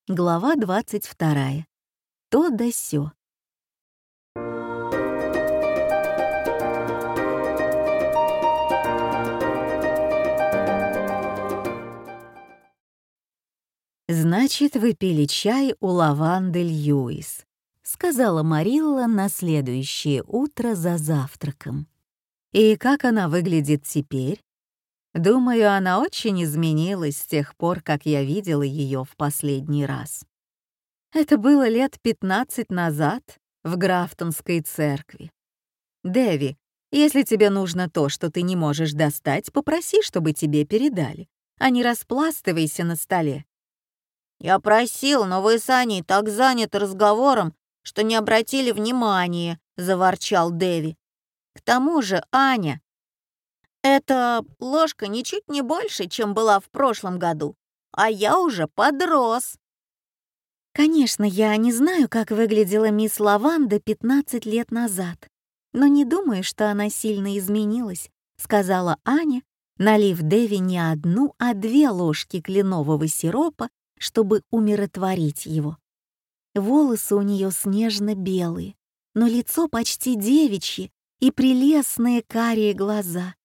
Глава 22. То да сё. «Значит, вы пили чай у Лаванды Льюис», — сказала Марилла на следующее утро за завтраком. «И как она выглядит теперь? Думаю, она очень изменилась с тех пор, как я видела ее в последний раз. Это было лет 15 назад в Графтонской церкви. Дэви, если тебе нужно то, что ты не можешь достать, попроси, чтобы тебе передали, а не распластывайся на столе». «Я просил, но вы с Аней так заняты разговором, что не обратили внимания», — заворчал Дэви. «К тому же, Аня, эта ложка ничуть не больше, чем была в прошлом году, а я уже подрос». Конечно, я не знаю, как выглядела мисс Лаванда 15 лет назад, но не думаю, что она сильно изменилась, сказала Аня, налив Дэви не одну, а 2 ложки кленового сиропа, чтобы умиротворить его. Волосы у нее снежно-белые, но лицо почти девичье и прелестные карие глаза.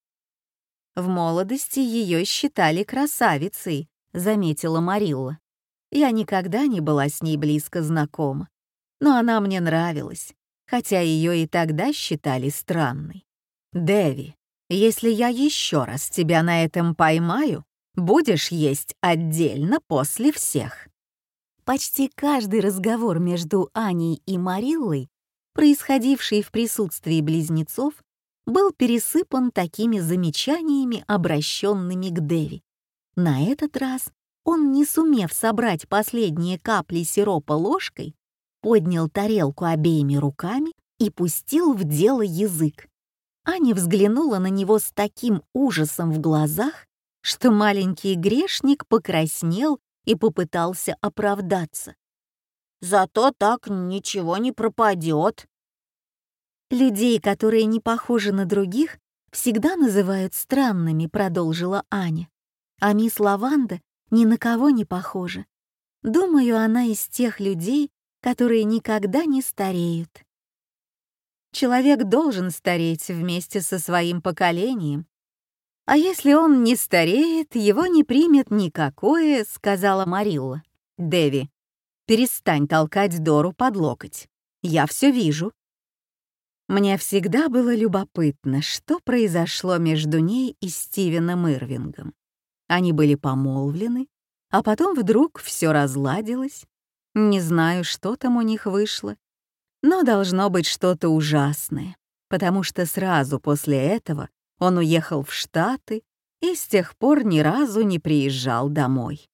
В молодости ее считали красавицей, заметила Марилла. Я никогда не была с ней близко знакома, но она мне нравилась, хотя ее и тогда считали странной. «Дэви, если я еще раз тебя на этом поймаю, будешь есть отдельно после всех». Почти каждый разговор между Аней и Мариллой, происходивший в присутствии близнецов, был пересыпан такими замечаниями, обращенными к Дэви. На этот раз он, не сумев собрать последние капли сиропа ложкой, поднял тарелку обеими руками и пустил в дело язык. Аня взглянула на него с таким ужасом в глазах, что маленький грешник покраснел и попытался оправдаться. «Зато так ничего не пропадет». «Людей, которые не похожи на других, всегда называют странными», — продолжила Аня. «А мисс Лаванда ни на кого не похожа. Думаю, она из тех людей, которые никогда не стареют». Человек должен стареть вместе со своим поколением. «А если он не стареет, его не примет никакое», — сказала Марилла. «Дэви, перестань толкать Дору под локоть. Я все вижу». Мне всегда было любопытно, что произошло между ней и Стивеном Ирвингом. Они были помолвлены, а потом вдруг все разладилось. Не знаю, что там у них вышло, но должно быть что-то ужасное, потому что сразу после этого он уехал в Штаты и с тех пор ни разу не приезжал домой.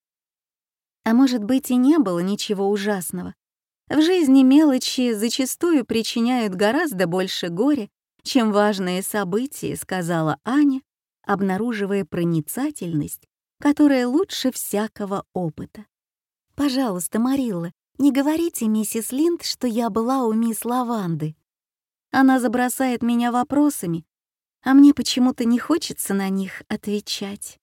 А может быть, и не было ничего ужасного. В жизни мелочи зачастую причиняют гораздо больше горя, чем важные события, сказала Аня, обнаруживая проницательность, которая лучше всякого опыта. «Пожалуйста, Марилла, не говорите миссис Линд, что я была у мисс Лаванды. Она забросает меня вопросами, а мне почему-то не хочется на них отвечать».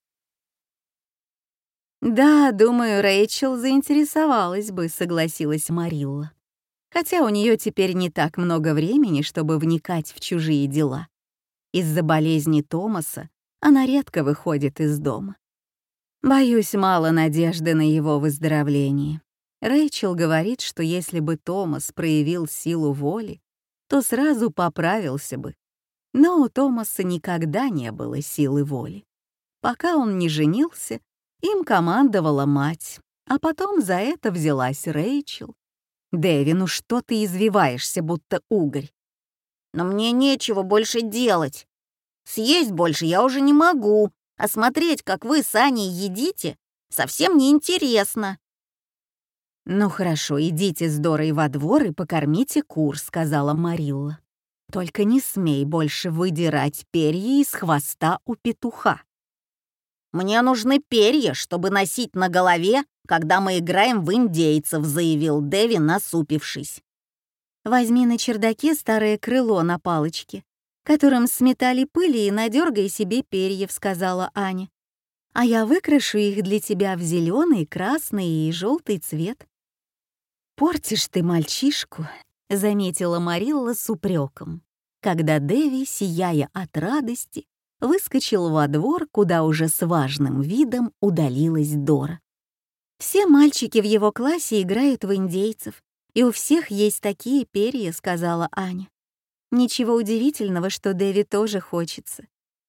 «Да, думаю, Рэйчел заинтересовалась бы», — согласилась Марилла. «Хотя у нее теперь не так много времени, чтобы вникать в чужие дела. Из-за болезни Томаса она редко выходит из дома. Боюсь, мало надежды на его выздоровление. Рэйчел говорит, что если бы Томас проявил силу воли, то сразу поправился бы. Но у Томаса никогда не было силы воли. Пока он не женился, им командовала мать, а потом за это взялась Рэйчел. «Дэви, ну что ты извиваешься, будто угорь?» «Но мне нечего больше делать. Съесть больше я уже не могу, а смотреть, как вы с Аней едите, совсем неинтересно». «Ну хорошо, идите с Дорой во двор и покормите кур», — сказала Марилла. «Только не смей больше выдирать перья из хвоста у петуха». «Мне нужны перья, чтобы носить на голове, когда мы играем в индейцев», — заявил Дэви, насупившись. «Возьми на чердаке старое крыло на палочке, которым сметали пыли, и надергай себе перьев», — сказала Аня. а я выкрашу их для тебя в зеленый, красный и желтый цвет. «Портишь ты мальчишку», — заметила Марилла с упреком, когда Дэви, сияя от радости, выскочил во двор, куда уже с важным видом удалилась Дора. «Все мальчики в его классе играют в индейцев, и у всех есть такие перья», — сказала Аня. «Ничего удивительного, что Дэви тоже хочется.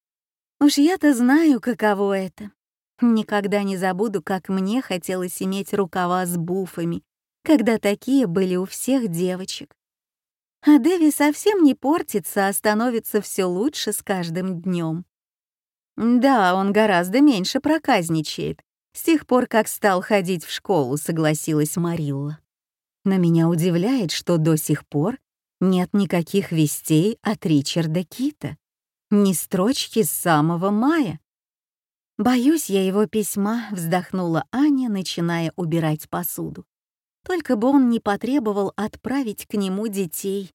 Уж я-то знаю, каково это. Никогда не забуду, как мне хотелось иметь рукава с буфами, когда такие были у всех девочек. А Дэви совсем не портится, а становится все лучше с каждым днем. Да, он гораздо меньше проказничает, с тех пор, как стал ходить в школу», — согласилась Марилла. «Но меня удивляет, что до сих пор нет никаких вестей от Ричарда Кита, ни строчки с самого мая». «Боюсь я его письма», — вздохнула Аня, начиная убирать посуду. «Только бы он не потребовал отправить к нему детей».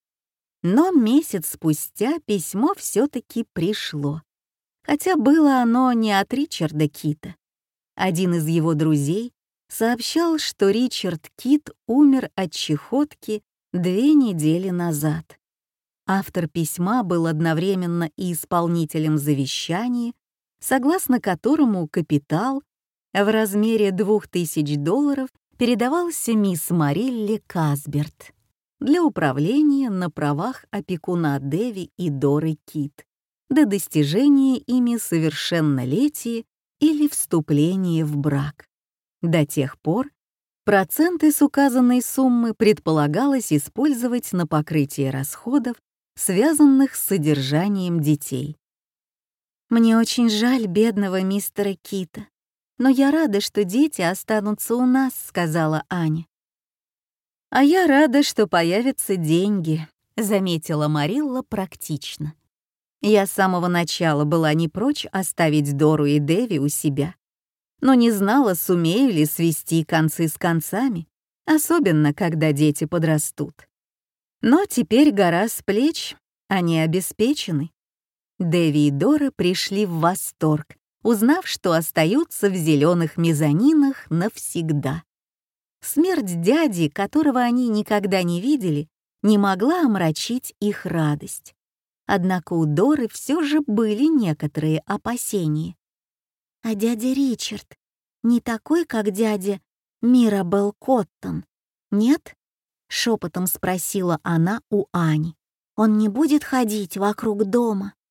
Но месяц спустя письмо все-таки пришло, хотя было оно не от Ричарда Кита. Один из его друзей сообщал, что Ричард Кит умер от чехотки 2 недели назад. Автор письма был одновременно и исполнителем завещания, согласно которому капитал в размере $2000 передавался мисс Марилле Касберт для управления на правах опекуна Дэви и Доры Кит до достижения ими совершеннолетия или вступления в брак. До тех пор проценты с указанной суммы предполагалось использовать на покрытие расходов, связанных с содержанием детей. «Мне очень жаль бедного мистера Кита, но я рада, что дети останутся у нас», — сказала Аня. «А я рада, что появятся деньги», — заметила Марилла практично. «Я с самого начала была не прочь оставить Дору и Дэви у себя, но не знала, сумею ли свести концы с концами, особенно когда дети подрастут. Но теперь гора с плеч, они обеспечены». Дэви и Дора пришли в восторг, узнав, что остаются в зеленых мезонинах навсегда. Смерть дяди, которого они никогда не видели, не могла омрачить их радость. Однако у Доры все же были некоторые опасения. «А дядя Ричард не такой, как дядя Мирабелл Коттон, нет?» — шепотом спросила она у Ани. «Он не будет ходить вокруг дома?»